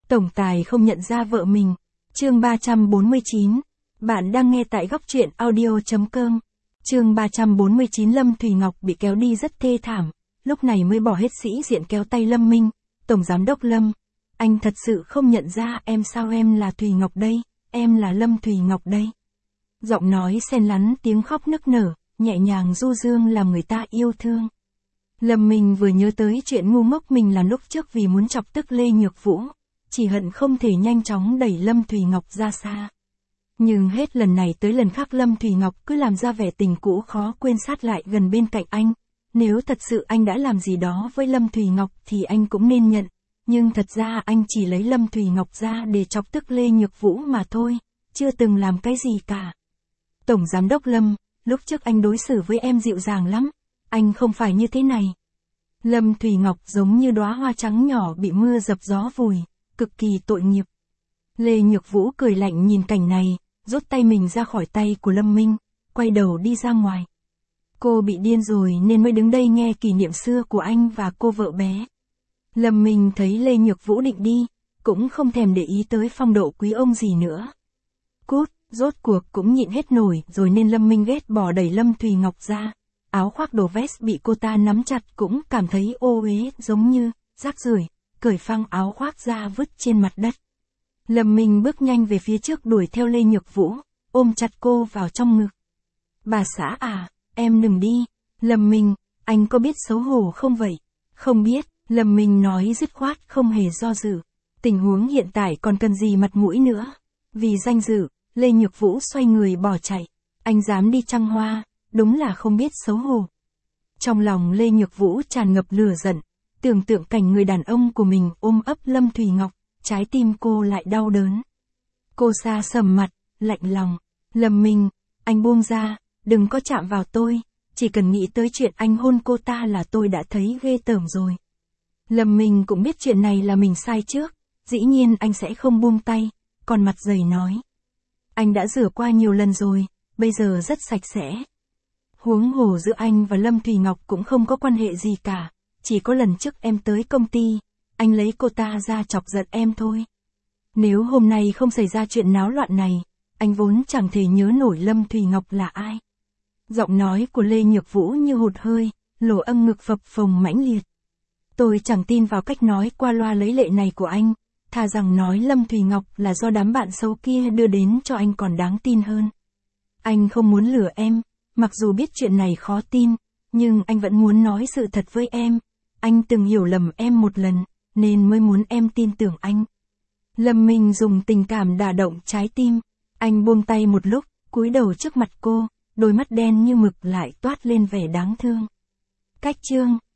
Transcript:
Tổng tài không nhận ra vợ mình. Chương 349. Bạn đang nghe tại góc truyện audio.com. Chương 349. Lâm Thùy Ngọc bị kéo đi rất thê thảm, lúc này mới bỏ hết sĩ diện kéo tay Lâm Minh. Tổng giám đốc Lâm, anh thật sự không nhận ra em sao? Em là Thùy Ngọc đây, em là Lâm Thùy Ngọc đây. Giọng nói xen lẫn tiếng khóc nức nở, nhẹ nhàng du dương làm người ta yêu thương. Lâm Minh vừa nhớ tới chuyện ngu ngốc mình làm lúc trước vì muốn chọc tức Lê Nhược Vũ, chỉ hận không thể nhanh chóng đẩy Lâm Thùy Ngọc ra xa. Nhưng hết lần này tới lần khác Lâm Thùy Ngọc cứ làm ra vẻ tình cũ khó quên sát lại gần bên cạnh anh. Nếu thật sự anh đã làm gì đó với Lâm Thùy Ngọc thì anh cũng nên nhận, nhưng thật ra anh chỉ lấy Lâm Thùy Ngọc ra để chọc tức Lê Nhược Vũ mà thôi, chưa từng làm cái gì cả. Tổng giám đốc Lâm, lúc trước anh đối xử với em dịu dàng lắm, anh không phải như thế này. Lâm Thùy Ngọc giống như đóa hoa trắng nhỏ bị mưa dập gió vùi, cực kỳ tội nghiệp. Lê Nhược Vũ cười lạnh nhìn cảnh này, rút tay mình ra khỏi tay của Lâm Minh, quay đầu đi ra ngoài. Cô bị điên rồi nên mới đứng đây nghe kỷ niệm xưa của anh và cô vợ bé. Lâm Minh thấy Lê Nhược Vũ định đi, cũng không thèm để ý tới phong độ quý ông gì nữa. Cút, rốt cuộc cũng nhịn hết nổi rồi nên Lâm Minh ghét bỏ đẩy Lâm Thùy Ngọc ra. Áo khoác đồ vest bị cô ta nắm chặt cũng cảm thấy ô uế giống như rác rưởi, cởi phăng áo khoác ra vứt trên mặt đất. Lâm Minh bước nhanh về phía trước đuổi theo Lê Nhược Vũ, ôm chặt cô vào trong ngực. Bà xã à, em đừng đi. Lâm Minh, anh có biết xấu hổ không vậy? Không biết, Lâm Minh nói dứt khoát không hề do dự. Tình huống hiện tại còn cần gì mặt mũi nữa. Vì danh dự, Lê Nhược Vũ xoay người bỏ chạy. Anh dám đi Trăng Hoa, đúng là không biết xấu hổ. Trong lòng Lê Nhược Vũ tràn ngập lửa giận, tưởng tượng cảnh người đàn ông của mình ôm ấp Lâm Thùy Ngọc, trái tim cô lại đau đớn. Cô xa sầm mặt, lạnh lòng. Lâm Minh, anh buông ra, đừng có chạm vào tôi, chỉ cần nghĩ tới chuyện anh hôn cô ta là tôi đã thấy ghê tởm rồi. Lâm Minh cũng biết chuyện này là mình sai trước, dĩ nhiên anh sẽ không buông tay, còn mặt dày nói. Anh đã rửa qua nhiều lần rồi, bây giờ rất sạch sẽ. Huống hồ giữa anh và Lâm Thùy Ngọc cũng không có quan hệ gì cả, chỉ có lần trước em tới công ty, anh lấy cô ta ra chọc giận em thôi. Nếu hôm nay không xảy ra chuyện náo loạn này, anh vốn chẳng thể nhớ nổi Lâm Thùy Ngọc là ai. Giọng nói của Lê Nhược Vũ như hụt hơi, lỗ âm ngực phập phồng mãnh liệt. Tôi chẳng tin vào cách nói qua loa lấy lệ này của anh, thà rằng nói Lâm Thùy Ngọc là do đám bạn xấu kia đưa đến cho anh còn đáng tin hơn. Anh không muốn lừa em, mặc dù biết chuyện này khó tin, nhưng anh vẫn muốn nói sự thật với em. Anh từng hiểu lầm em một lần, nên mới muốn em tin tưởng anh. Lâm Minh dùng tình cảm đả động trái tim. Anh buông tay một lúc, cúi đầu trước mặt cô, đôi mắt đen như mực lại toát lên vẻ đáng thương. Cách chương